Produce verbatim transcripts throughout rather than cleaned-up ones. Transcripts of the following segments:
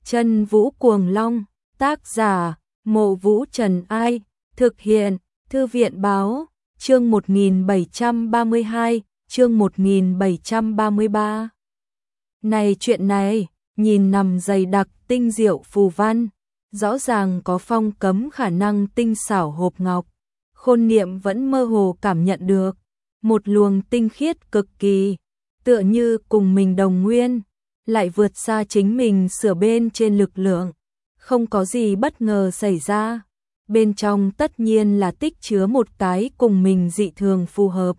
Chân Vũ Cuồng Long, tác giả, Mộ Vũ Trần Ai, thực hiện, Thư viện Báo, chương một nghìn bảy trăm ba mươi hai, chương một nghìn bảy trăm ba mươi ba. Này chuyện này, nhìn nằm dày đặc tinh diệu phù văn, rõ ràng có phong cấm khả năng tinh xảo hộp ngọc. Khôn Niệm vẫn mơ hồ cảm nhận được một luồng tinh khiết cực kỳ, tựa như cùng mình đồng nguyên, lại vượt xa chính mình sửa bên trên lực lượng. Không có gì bất ngờ xảy ra, bên trong tất nhiên là tích chứa một cái cùng mình dị thường phù hợp.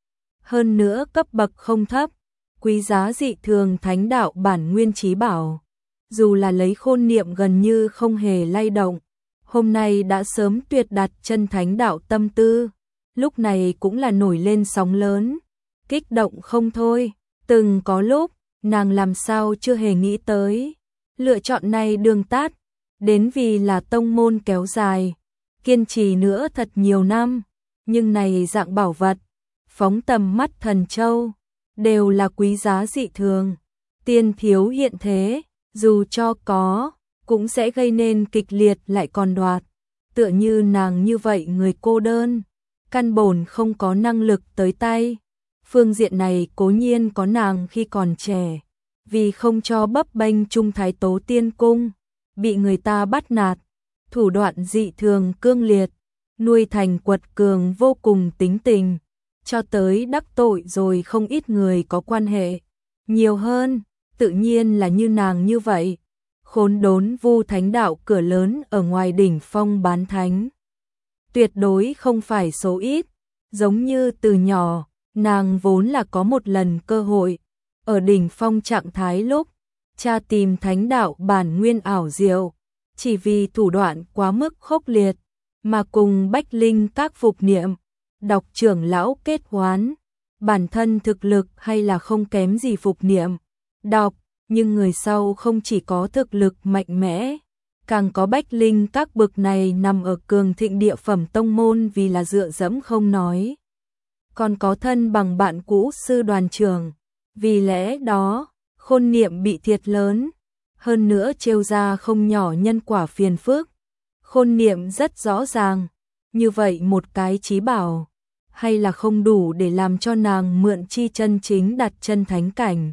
Hơn nữa cấp bậc không thấp, quý giá dị thường thánh đạo bản nguyên chí bảo. Dù là lấy Khôn Niệm gần như không hề lay động, hôm nay đã sớm tuyệt đặt chân thánh đạo tâm tư, lúc này cũng là nổi lên sóng lớn, kích động không thôi. Từng có lúc, nàng làm sao chưa hề nghĩ tới, lựa chọn này đường tắt, đến vì là tông môn kéo dài, kiên trì nữa thật nhiều năm, nhưng này dạng bảo vật, phóng tầm mắt thần châu, đều là quý giá dị thường, tiên thiếu hiện thế, dù cho có, cũng sẽ gây nên kịch liệt lại còn đoạt, tựa như nàng như vậy người cô đơn, căn bổn không có năng lực tới tay. Phương diện này cố nhiên có nàng khi còn trẻ, vì không cho bấp bênh Trung Thái Tố Tiên Cung, bị người ta bắt nạt, thủ đoạn dị thường cương liệt, nuôi thành quật cường vô cùng tính tình, cho tới đắc tội rồi không ít người có quan hệ. Nhiều hơn, tự nhiên là như nàng như vậy, khốn đốn vu thánh đạo cửa lớn ở ngoài đỉnh phong bán thánh. Tuyệt đối không phải số ít, giống như từ nhỏ, nàng vốn là có một lần cơ hội, ở đỉnh phong trạng thái lúc, cha tìm thánh đạo bản nguyên ảo diệu, chỉ vì thủ đoạn quá mức khốc liệt, mà cùng Bách Linh các phục niệm, đọc trưởng lão kết hoán, bản thân thực lực hay là không kém gì phục niệm, đọc, nhưng người sau không chỉ có thực lực mạnh mẽ, càng có Bách Linh các bực này nằm ở cường thịnh địa phẩm tông môn vì là dựa dẫm không nói, còn có thân bằng bạn cũ sư đoàn trưởng, vì lẽ đó, Khôn Niệm bị thiệt lớn, hơn nữa trêu ra không nhỏ nhân quả phiền phức. Khôn Niệm rất rõ ràng, như vậy một cái chí bảo, hay là không đủ để làm cho nàng mượn chi chân chính đặt chân thánh cảnh.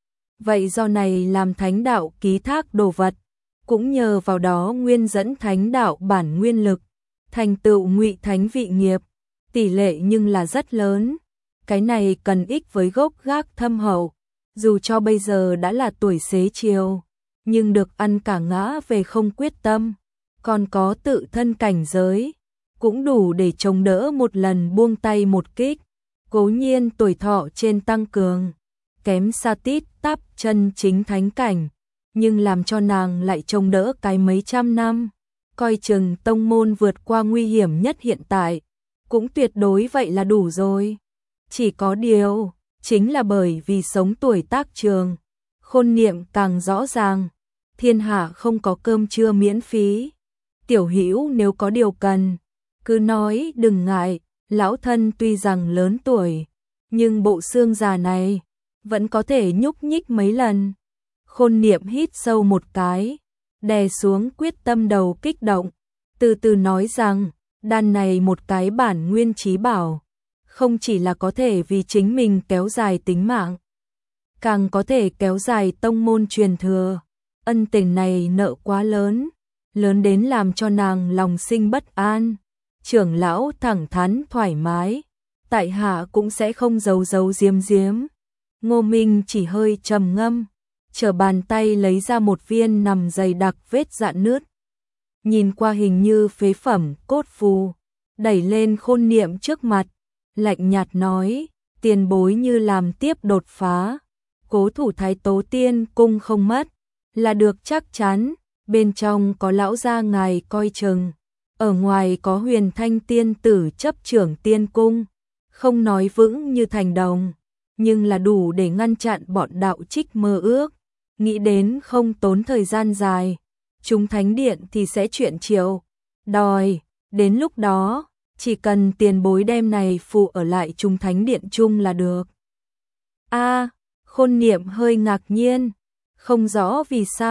Vậy do này làm thánh đạo ký thác đồ vật, cũng nhờ vào đó nguyên dẫn thánh đạo bản nguyên lực, thành tựu ngụy thánh vị nghiệp, tỷ lệ nhưng là rất lớn. Cái này cần ích với gốc gác thâm hậu, dù cho bây giờ đã là tuổi xế chiều, nhưng được ăn cả ngã về không quyết tâm, còn có tự thân cảnh giới, cũng đủ để chống đỡ một lần buông tay một kích. Cố nhiên tuổi thọ trên tăng cường, kém xa tít tắp chân chính thánh cảnh, nhưng làm cho nàng lại chống đỡ cái mấy trăm năm, coi chừng tông môn vượt qua nguy hiểm nhất hiện tại, cũng tuyệt đối vậy là đủ rồi. Chỉ có điều, chính là bởi vì sống tuổi tác trường, Khôn Niệm càng rõ ràng, thiên hạ không có cơm trưa miễn phí. Tiểu Hữu nếu có điều cần, cứ nói đừng ngại, lão thân tuy rằng lớn tuổi, nhưng bộ xương già này vẫn có thể nhúc nhích mấy lần. Khôn Niệm hít sâu một cái, đè xuống quyết tâm đầu kích động, từ từ nói rằng, đan này một cái bản nguyên chí bảo, không chỉ là có thể vì chính mình kéo dài tính mạng, càng có thể kéo dài tông môn truyền thừa. Ân tình này nợ quá lớn, lớn đến làm cho nàng lòng sinh bất an. Trưởng lão thẳng thắn thoải mái, tại hạ cũng sẽ không giấu giấu giếm giếm. Ngô Minh chỉ hơi trầm ngâm, trở bàn tay lấy ra một viên nằm dày đặc vết rạn nứt. Nhìn qua hình như phế phẩm cốt phù, đẩy lên Khôn Niệm trước mặt, lạnh nhạt nói, tiền bối như làm tiếp đột phá, cố thủ Thái Tố Tiên Cung không mất, là được chắc chắn, bên trong có lão gia ngài coi chừng, ở ngoài có Huyền Thanh Tiên Tử chấp trưởng Tiên Cung, không nói vững như thành đồng, nhưng là đủ để ngăn chặn bọn đạo trích mơ ước, nghĩ đến không tốn thời gian dài, chúng thánh điện thì sẽ chuyện chiều, đòi, đến lúc đó, chỉ cần tiền bối đem này phụ ở lại chúng thánh điện chung là được. A, Khôn Niệm hơi ngạc nhiên, không rõ vì sao,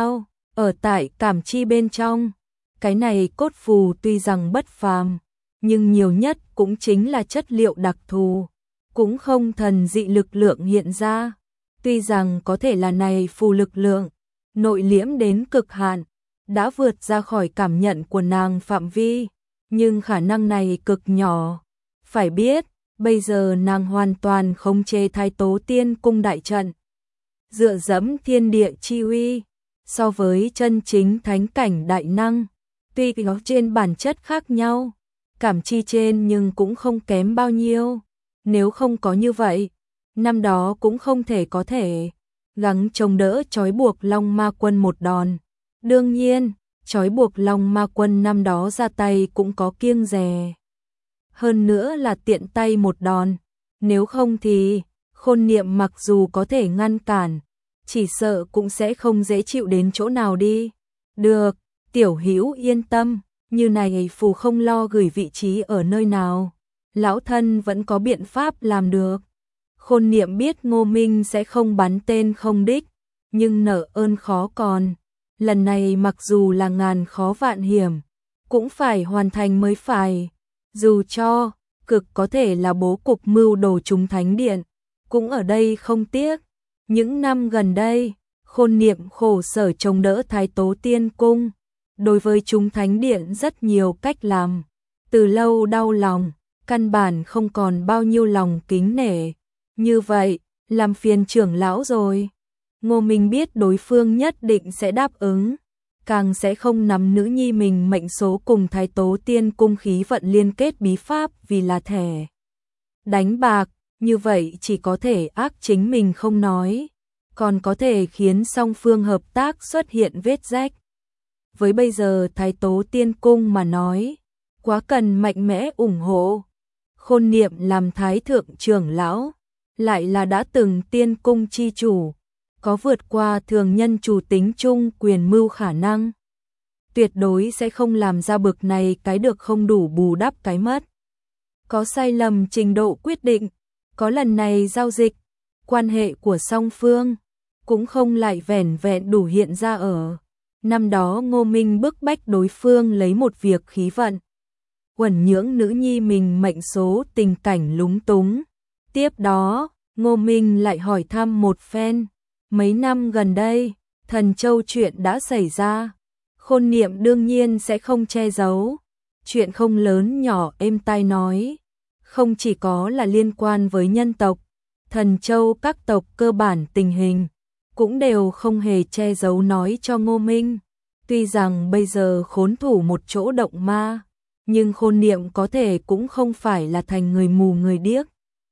ở tại cảm chi bên trong. Cái này cốt phù tuy rằng bất phàm, nhưng nhiều nhất cũng chính là chất liệu đặc thù, cũng không thần dị lực lượng hiện ra. Tuy rằng có thể là này phù lực lượng, nội liễm đến cực hạn, đã vượt ra khỏi cảm nhận của nàng phạm vi, nhưng khả năng này cực nhỏ. Phải biết, bây giờ nàng hoàn toàn khống chế Thái Tố Tiên Cung đại trận, dựa dẫm thiên địa chi uy, so với chân chính thánh cảnh đại năng, tuy có trên bản chất khác nhau, cảm chi trên nhưng cũng không kém bao nhiêu. Nếu không có như vậy, năm đó cũng không thể có thể gắng chống đỡ trói buộc Long Ma Quân một đòn. Đương nhiên, trói buộc Long Ma Quân năm đó ra tay cũng có kiêng dè. Hơn nữa là tiện tay một đòn, nếu không thì Khôn Niệm mặc dù có thể ngăn cản, chỉ sợ cũng sẽ không dễ chịu đến chỗ nào đi. Được, tiểu hữu yên tâm, như này phù không lo gửi vị trí ở nơi nào, lão thân vẫn có biện pháp làm được. Khôn Niệm biết Ngô Minh sẽ không bắn tên không đích, nhưng nợ ơn khó còn. Lần này mặc dù là ngàn khó vạn hiểm, cũng phải hoàn thành mới phải. Dù cho cực có thể là bố cục mưu đồ chúng thánh điện, cũng ở đây không tiếc. Những năm gần đây, Khôn Niệm khổ sở chống đỡ Thái Tố Tiên Cung, đối với chúng thánh điện rất nhiều cách làm, từ lâu đau lòng, căn bản không còn bao nhiêu lòng kính nể. Như vậy, làm phiền trưởng lão rồi. Ngô Minh biết đối phương nhất định sẽ đáp ứng, càng sẽ không nắm nữ nhi mình mệnh số cùng Thái Tố Tiên Cung khí vận liên kết bí pháp vì là thẻ đánh bạc, như vậy chỉ có thể ác chính mình không nói, còn có thể khiến song phương hợp tác xuất hiện vết rách. Với bây giờ Thái Tố Tiên Cung mà nói, quá cần mạnh mẽ ủng hộ. Khôn Niệm làm Thái Thượng trưởng lão, lại là đã từng Tiên Cung chi chủ, có vượt qua thường nhân chủ tính chung quyền mưu khả năng. Tuyệt đối sẽ không làm ra bực này cái được không đủ bù đắp cái mất. Có sai lầm trình độ quyết định, có lần này giao dịch, quan hệ của song phương, cũng không lại vẻn vẹn đủ hiện ra ở. Năm đó Ngô Minh bức bách đối phương lấy một việc khí vận, quẩn nhưỡng nữ nhi mình mệnh số tình cảnh lúng túng. Tiếp đó, Ngô Minh lại hỏi thăm một phen. Mấy năm gần đây, Thần Châu chuyện đã xảy ra. Khôn Niệm đương nhiên sẽ không che giấu. Chuyện không lớn nhỏ êm tai nói. Không chỉ có là liên quan với nhân tộc, Thần Châu các tộc cơ bản tình hình, cũng đều không hề che giấu nói cho Ngô Minh. Tuy rằng bây giờ khốn thủ một chỗ động ma, nhưng Khôn Niệm có thể cũng không phải là thành người mù người điếc.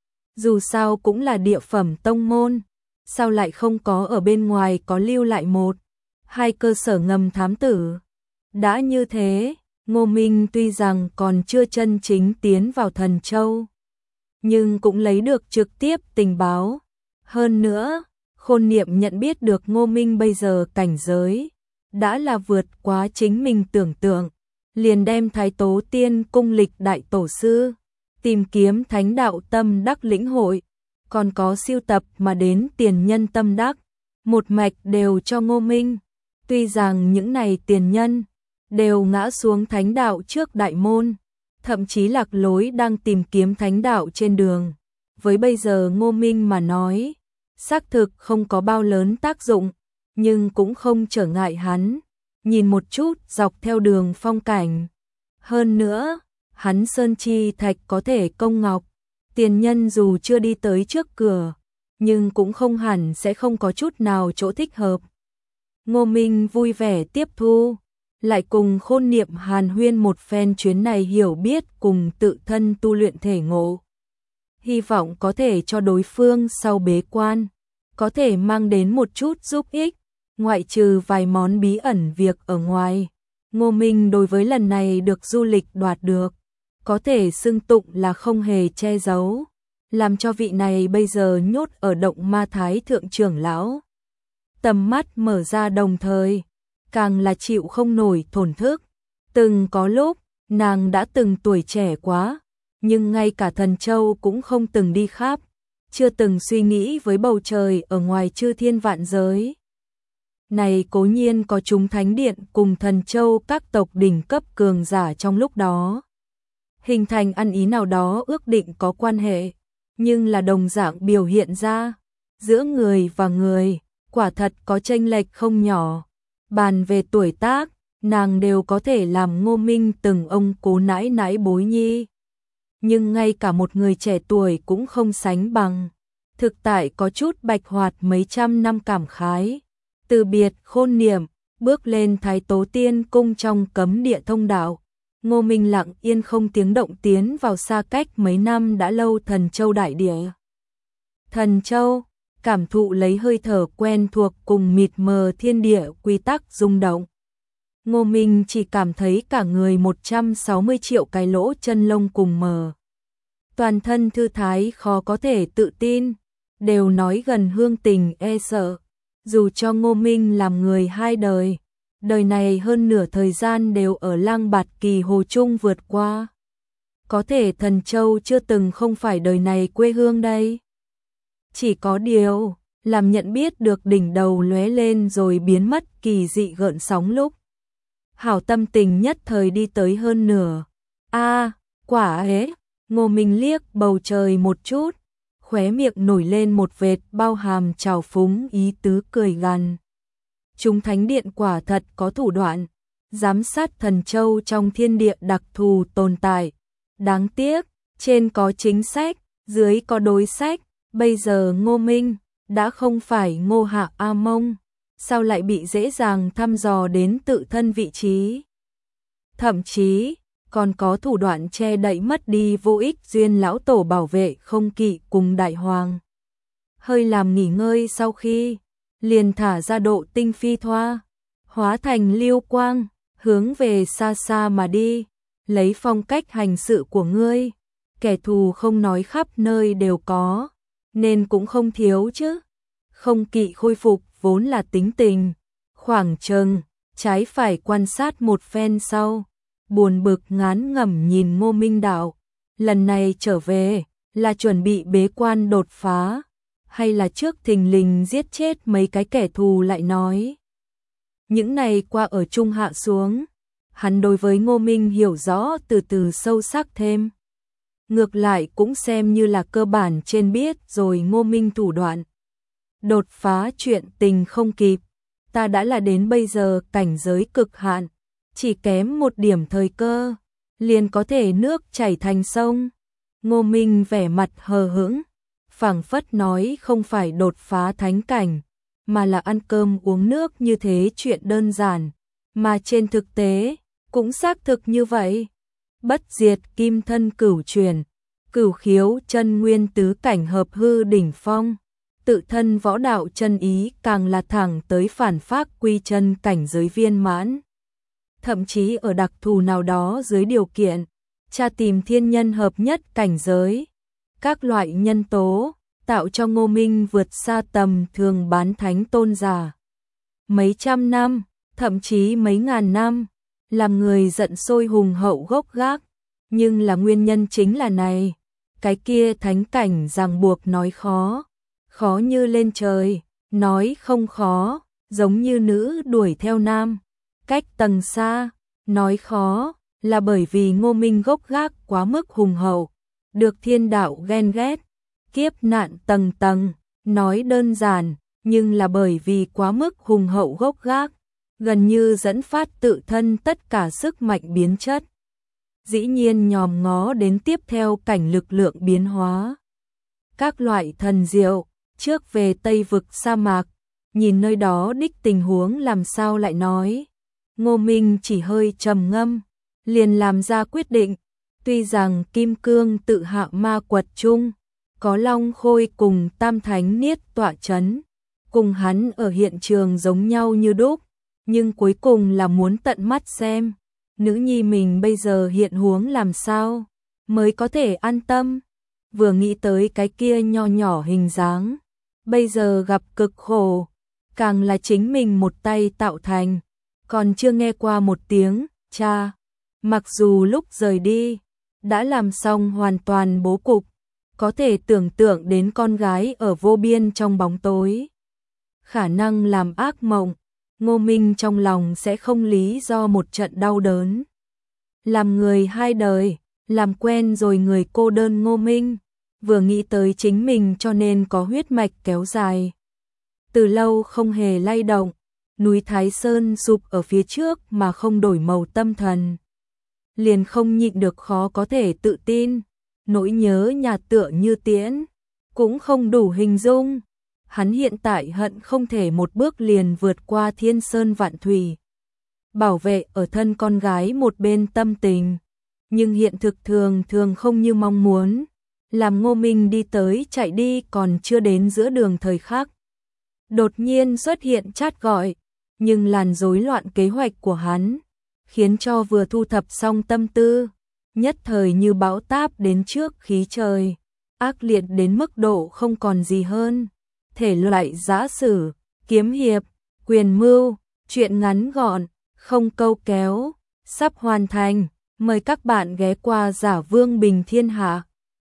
Dù sao cũng là địa phẩm tông môn, sao lại không có ở bên ngoài có lưu lại một, hai cơ sở ngầm thám tử. Đã như thế, Ngô Minh tuy rằng còn chưa chân chính tiến vào Thần Châu, nhưng cũng lấy được trực tiếp tình báo. Hơn nữa, Khôn Niệm nhận biết được Ngô Minh bây giờ cảnh giới, đã là vượt quá chính mình tưởng tượng, liền đem Thái Tố Tiên Cung lịch đại tổ sư, tìm kiếm thánh đạo tâm đắc lĩnh hội, còn có siêu tập mà đến tiền nhân tâm đắc, một mạch đều cho Ngô Minh. Tuy rằng những này tiền nhân đều ngã xuống thánh đạo trước đại môn, thậm chí lạc lối đang tìm kiếm thánh đạo trên đường, với bây giờ Ngô Minh mà nói, xác thực không có bao lớn tác dụng, nhưng cũng không trở ngại hắn nhìn một chút dọc theo đường phong cảnh. Hơn nữa, hắn sơn chi thạch có thể công ngọc, tiền nhân dù chưa đi tới trước cửa, nhưng cũng không hẳn sẽ không có chút nào chỗ thích hợp. Ngô Minh vui vẻ tiếp thu, lại cùng Khôn Niệm hàn huyên một phen chuyến này hiểu biết cùng tự thân tu luyện thể ngộ. Hy vọng có thể cho đối phương sau bế quan, có thể mang đến một chút giúp ích, ngoại trừ vài món bí ẩn việc ở ngoài. Ngô Minh đối với lần này được du lịch đoạt được, có thể xưng tụng là không hề che giấu, làm cho vị này bây giờ nhốt ở động ma Thái Thượng trưởng lão tầm mắt mở ra, đồng thời càng là chịu không nổi thổn thức. Từng có lúc nàng đã từng tuổi trẻ quá, nhưng ngay cả Thần Châu cũng không từng đi khắp, chưa từng suy nghĩ với bầu trời ở ngoài chư thiên vạn giới. này cố nhiên có chúng thánh điện cùng thần châu các tộc đỉnh cấp cường giả trong lúc đó. Hình thành ăn ý nào đó ước định có quan hệ, nhưng là đồng dạng biểu hiện ra, giữa người và người, quả thật có chênh lệch không nhỏ. Bàn về tuổi tác, nàng đều có thể làm Ngô Minh từng ông cố nãi nãi bối nhi. Nhưng ngay cả một người trẻ tuổi cũng không sánh bằng. Thực tại có chút bạch hoạt mấy trăm năm cảm khái. Từ biệt khôn niệm, bước lên Thái Tố Tiên cung trong cấm địa thông đạo. Ngô Minh lặng yên không tiếng động tiến vào xa cách mấy năm đã lâu Thần Châu đại địa. Thần Châu, cảm thụ lấy hơi thở quen thuộc cùng mịt mờ thiên địa quy tắc rung động. Ngô Minh chỉ cảm thấy cả người một trăm sáu mươi triệu cái lỗ chân lông cùng mờ. Toàn thân thư thái khó có thể tự tin, đều nói gần hương tình e sợ. Dù cho Ngô Minh làm người hai đời, đời này hơn nửa thời gian đều ở Lang Bạt Kỳ Hồ Trung vượt qua. Có thể Thần Châu chưa từng không phải đời này quê hương đây. Chỉ có điều, làm nhận biết được đỉnh đầu lóe lên rồi biến mất kỳ dị gợn sóng lúc. Hảo tâm tình nhất thời đi tới hơn nửa. A, quả ấy, Ngô Minh liếc bầu trời một chút, khóe miệng nổi lên một vệt bao hàm trào phúng ý tứ cười gằn. Chúng thánh điện quả thật có thủ đoạn, giám sát Thần Châu trong thiên địa đặc thù tồn tại. Đáng tiếc, trên có chính sách, dưới có đối sách, bây giờ Ngô Minh đã không phải Ngô Hạ A Mông, sao lại bị dễ dàng thăm dò đến tự thân vị trí. Thậm chí, còn có thủ đoạn che đậy mất đi vô ích duyên lão tổ bảo vệ không kỵ cùng đại hoàng. Hơi làm nghỉ ngơi sau khi, liền thả ra độ tinh phi thoa, hóa thành lưu quang, hướng về xa xa mà đi, lấy phong cách hành sự của ngươi, kẻ thù không nói khắp nơi đều có, nên cũng không thiếu chứ. Không kỵ khôi phục vốn là tính tình, khoảng chừng, trái phải quan sát một phen sau, buồn bực ngán ngẩm nhìn Ngô Minh đạo, lần này trở về, là chuẩn bị bế quan đột phá, hay là trước thình lình giết chết mấy cái kẻ thù lại nói. Những này qua ở trung hạ xuống, hắn đối với Ngô Minh hiểu rõ từ từ sâu sắc thêm. Ngược lại cũng xem như là cơ bản trên biết rồi Ngô Minh thủ đoạn. Đột phá chuyện tình không kịp, ta đã là đến bây giờ cảnh giới cực hạn, chỉ kém một điểm thời cơ, liền có thể nước chảy thành sông. Ngô Minh vẻ mặt hờ hững, phảng phất nói không phải đột phá thánh cảnh, mà là ăn cơm uống nước như thế chuyện đơn giản, mà trên thực tế, cũng xác thực như vậy. Bất diệt kim thân cửu truyền, cửu khiếu chân nguyên tứ cảnh hợp hư đỉnh phong, tự thân võ đạo chân ý càng là thẳng tới phản phác quy chân cảnh giới viên mãn. Thậm chí ở đặc thù nào đó dưới điều kiện, tra tìm thiên nhân hợp nhất cảnh giới, các loại nhân tố, tạo cho Ngô Minh vượt xa tầm thường bán thánh tôn giả. Mấy trăm năm, thậm chí mấy ngàn năm, làm người giận sôi hùng hậu gốc gác, nhưng là nguyên nhân chính là này, cái kia thánh cảnh ràng buộc nói khó, khó như lên trời, nói không khó, giống như nữ đuổi theo nam, cách tầng xa, nói khó, là bởi vì Ngô Minh gốc gác quá mức hùng hậu, được thiên đạo ghen ghét, kiếp nạn tầng tầng, nói đơn giản, nhưng là bởi vì quá mức hùng hậu gốc gác, gần như dẫn phát tự thân tất cả sức mạnh biến chất. Dĩ nhiên nhòm ngó đến tiếp theo cảnh lực lượng biến hóa. Các loại thần diệu, trước về Tây vực sa mạc, nhìn nơi đó đích tình huống làm sao lại nói. Ngô Minh chỉ hơi trầm ngâm, liền làm ra quyết định, tuy rằng Kim Cương tự hạ ma quật chung, có Long Khôi cùng Tam Thánh Niết tọa chấn, cùng hắn ở hiện trường giống nhau như đúc, nhưng cuối cùng là muốn tận mắt xem, nữ nhi mình bây giờ hiện huống làm sao, mới có thể an tâm. Vừa nghĩ tới cái kia nho nhỏ hình dáng, bây giờ gặp cực khổ, càng là chính mình một tay tạo thành, còn chưa nghe qua một tiếng, cha. Mặc dù lúc rời đi, đã làm xong hoàn toàn bố cục, có thể tưởng tượng đến con gái ở vô biên trong bóng tối. Khả năng làm ác mộng, Ngô Minh trong lòng sẽ không lý do một trận đau đớn. Làm người hai đời, làm quen rồi người cô đơn Ngô Minh, vừa nghĩ tới chính mình cho nên có huyết mạch kéo dài. Từ lâu không hề lay động, núi Thái Sơn sụp ở phía trước mà không đổi màu tâm thần. Liền không nhịn được khó có thể tự tin, nỗi nhớ nhà tựa như tiễn, cũng không đủ hình dung. Hắn hiện tại hận không thể một bước liền vượt qua thiên sơn vạn thủy, bảo vệ ở thân con gái một bên tâm tình. Nhưng hiện thực thường thường không như mong muốn, làm Ngô Minh đi tới chạy đi còn chưa đến giữa đường thời khắc. Đột nhiên xuất hiện chat gọi, nhưng làn rối loạn kế hoạch của hắn, khiến cho vừa thu thập xong tâm tư, nhất thời như bão táp đến trước khí trời, ác liệt đến mức độ không còn gì hơn. Thể loại giã sử, kiếm hiệp, quyền mưu, truyện ngắn gọn, không câu kéo, sắp hoàn thành. Mời các bạn ghé qua Giả Vương Bình Thiên Hạ.